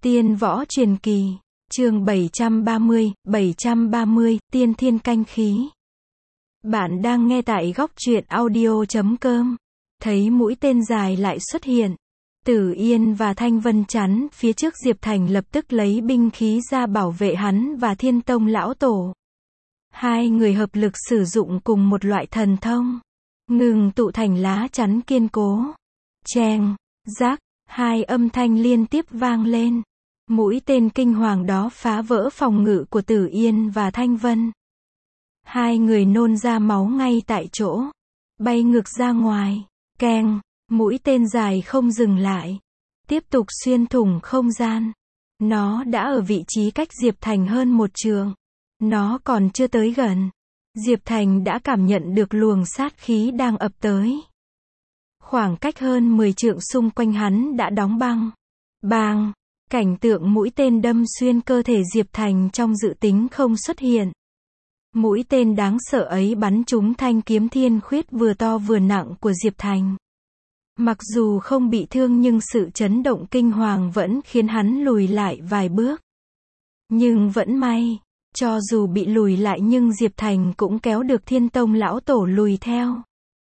Tiên võ truyền kỳ, chương 730, tiên thiên canh khí. Bạn đang nghe tại góc truyện audio.com. Thấy mũi tên dài lại xuất hiện. Tử Yên và Thanh Vân chắn phía trước Diệp Thành, lập tức lấy binh khí ra bảo vệ hắn và Thiên Tông lão tổ. Hai người hợp lực sử dụng cùng một loại thần thông, ngừng tụ thành lá chắn kiên cố. Cheng, rác, hai âm thanh liên tiếp vang lên. Mũi tên kinh hoàng đó phá vỡ phòng ngự của Tử Yên và Thanh Vân. Hai người nôn ra máu ngay tại chỗ, bay ngược ra ngoài. Keng, mũi tên dài không dừng lại, tiếp tục xuyên thủng không gian. Nó đã ở vị trí cách Diệp Thành hơn một trượng. Nó còn chưa tới gần, Diệp Thành đã cảm nhận được luồng sát khí đang ập tới. Khoảng cách hơn 10 trượng xung quanh hắn đã đóng băng. Bang! Cảnh tượng mũi tên đâm xuyên cơ thể Diệp Thành trong dự tính không xuất hiện. Mũi tên đáng sợ ấy bắn trúng thanh kiếm thiên khuyết vừa to vừa nặng của Diệp Thành. Mặc dù không bị thương nhưng sự chấn động kinh hoàng vẫn khiến hắn lùi lại vài bước. Nhưng vẫn may, cho dù bị lùi lại nhưng Diệp Thành cũng kéo được Thiên Tông lão tổ lùi theo.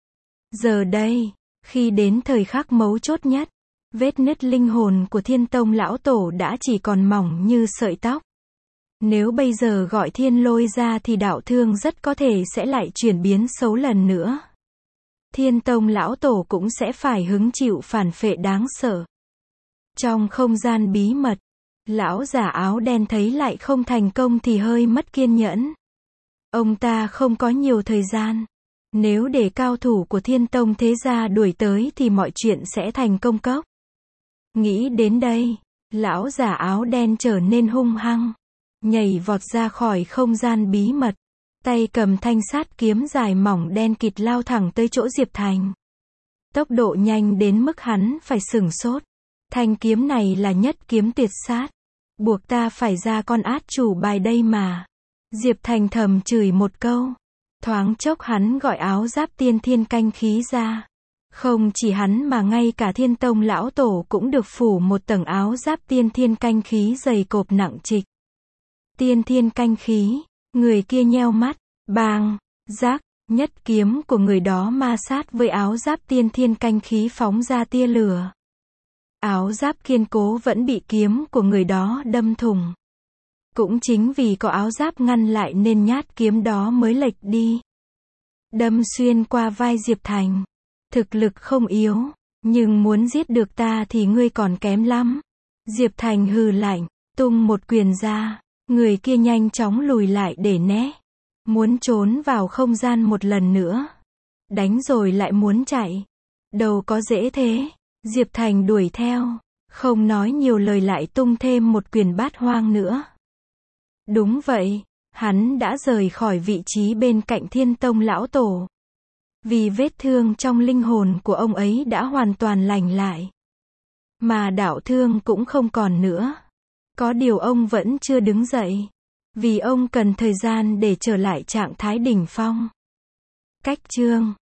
Giờ đây, khi đến thời khắc mấu chốt nhất, vết nứt linh hồn của Thiên Tông lão tổ đã chỉ còn mỏng như sợi tóc. Nếu bây giờ gọi thiên lôi ra thì đạo thương rất có thể sẽ lại chuyển biến xấu lần nữa. Thiên Tông lão tổ cũng sẽ phải hứng chịu phản phệ đáng sợ. Trong không gian bí mật, lão giả áo đen thấy lại không thành công thì hơi mất kiên nhẫn. Ông ta không có nhiều thời gian. Nếu để cao thủ của Thiên Tông thế gia đuổi tới thì mọi chuyện sẽ thành công cốc. Nghĩ đến đây, lão giả áo đen trở nên hung hăng, nhảy vọt ra khỏi không gian bí mật, tay cầm thanh sát kiếm dài mỏng đen kịt lao thẳng tới chỗ Diệp Thành. Tốc độ nhanh đến mức hắn phải sửng sốt. Thanh kiếm này là nhất kiếm tuyệt sát, buộc ta phải ra con át chủ bài đây mà. Diệp Thành thầm chửi một câu. Thoáng chốc hắn gọi áo giáp tiên thiên canh khí ra. Không chỉ hắn mà ngay cả Thiên Tông lão tổ cũng được phủ một tầng áo giáp tiên thiên canh khí dày cộp nặng trịch. Tiên thiên canh khí, người kia nheo mắt, bang, rác, nhất kiếm của người đó ma sát với áo giáp tiên thiên canh khí phóng ra tia lửa. Áo giáp kiên cố vẫn bị kiếm của người đó đâm thủng. Cũng chính vì có áo giáp ngăn lại nên nhát kiếm đó mới lệch đi, đâm xuyên qua vai Diệp Thành. Thực lực không yếu, nhưng muốn giết được ta thì ngươi còn kém lắm. Diệp Thành hừ lạnh, tung một quyền ra. Người kia nhanh chóng lùi lại để né, muốn trốn vào không gian một lần nữa. Đánh rồi lại muốn chạy, đâu có dễ thế. Diệp Thành đuổi theo, không nói nhiều lời lại tung thêm một quyền bát hoang nữa. Đúng vậy, hắn đã rời khỏi vị trí bên cạnh Thiên Tông lão tổ. Vì vết thương trong linh hồn của ông ấy đã hoàn toàn lành lại, mà đạo thương cũng không còn nữa. Có điều ông vẫn chưa đứng dậy, vì ông cần thời gian để trở lại trạng thái đỉnh phong. Cách chương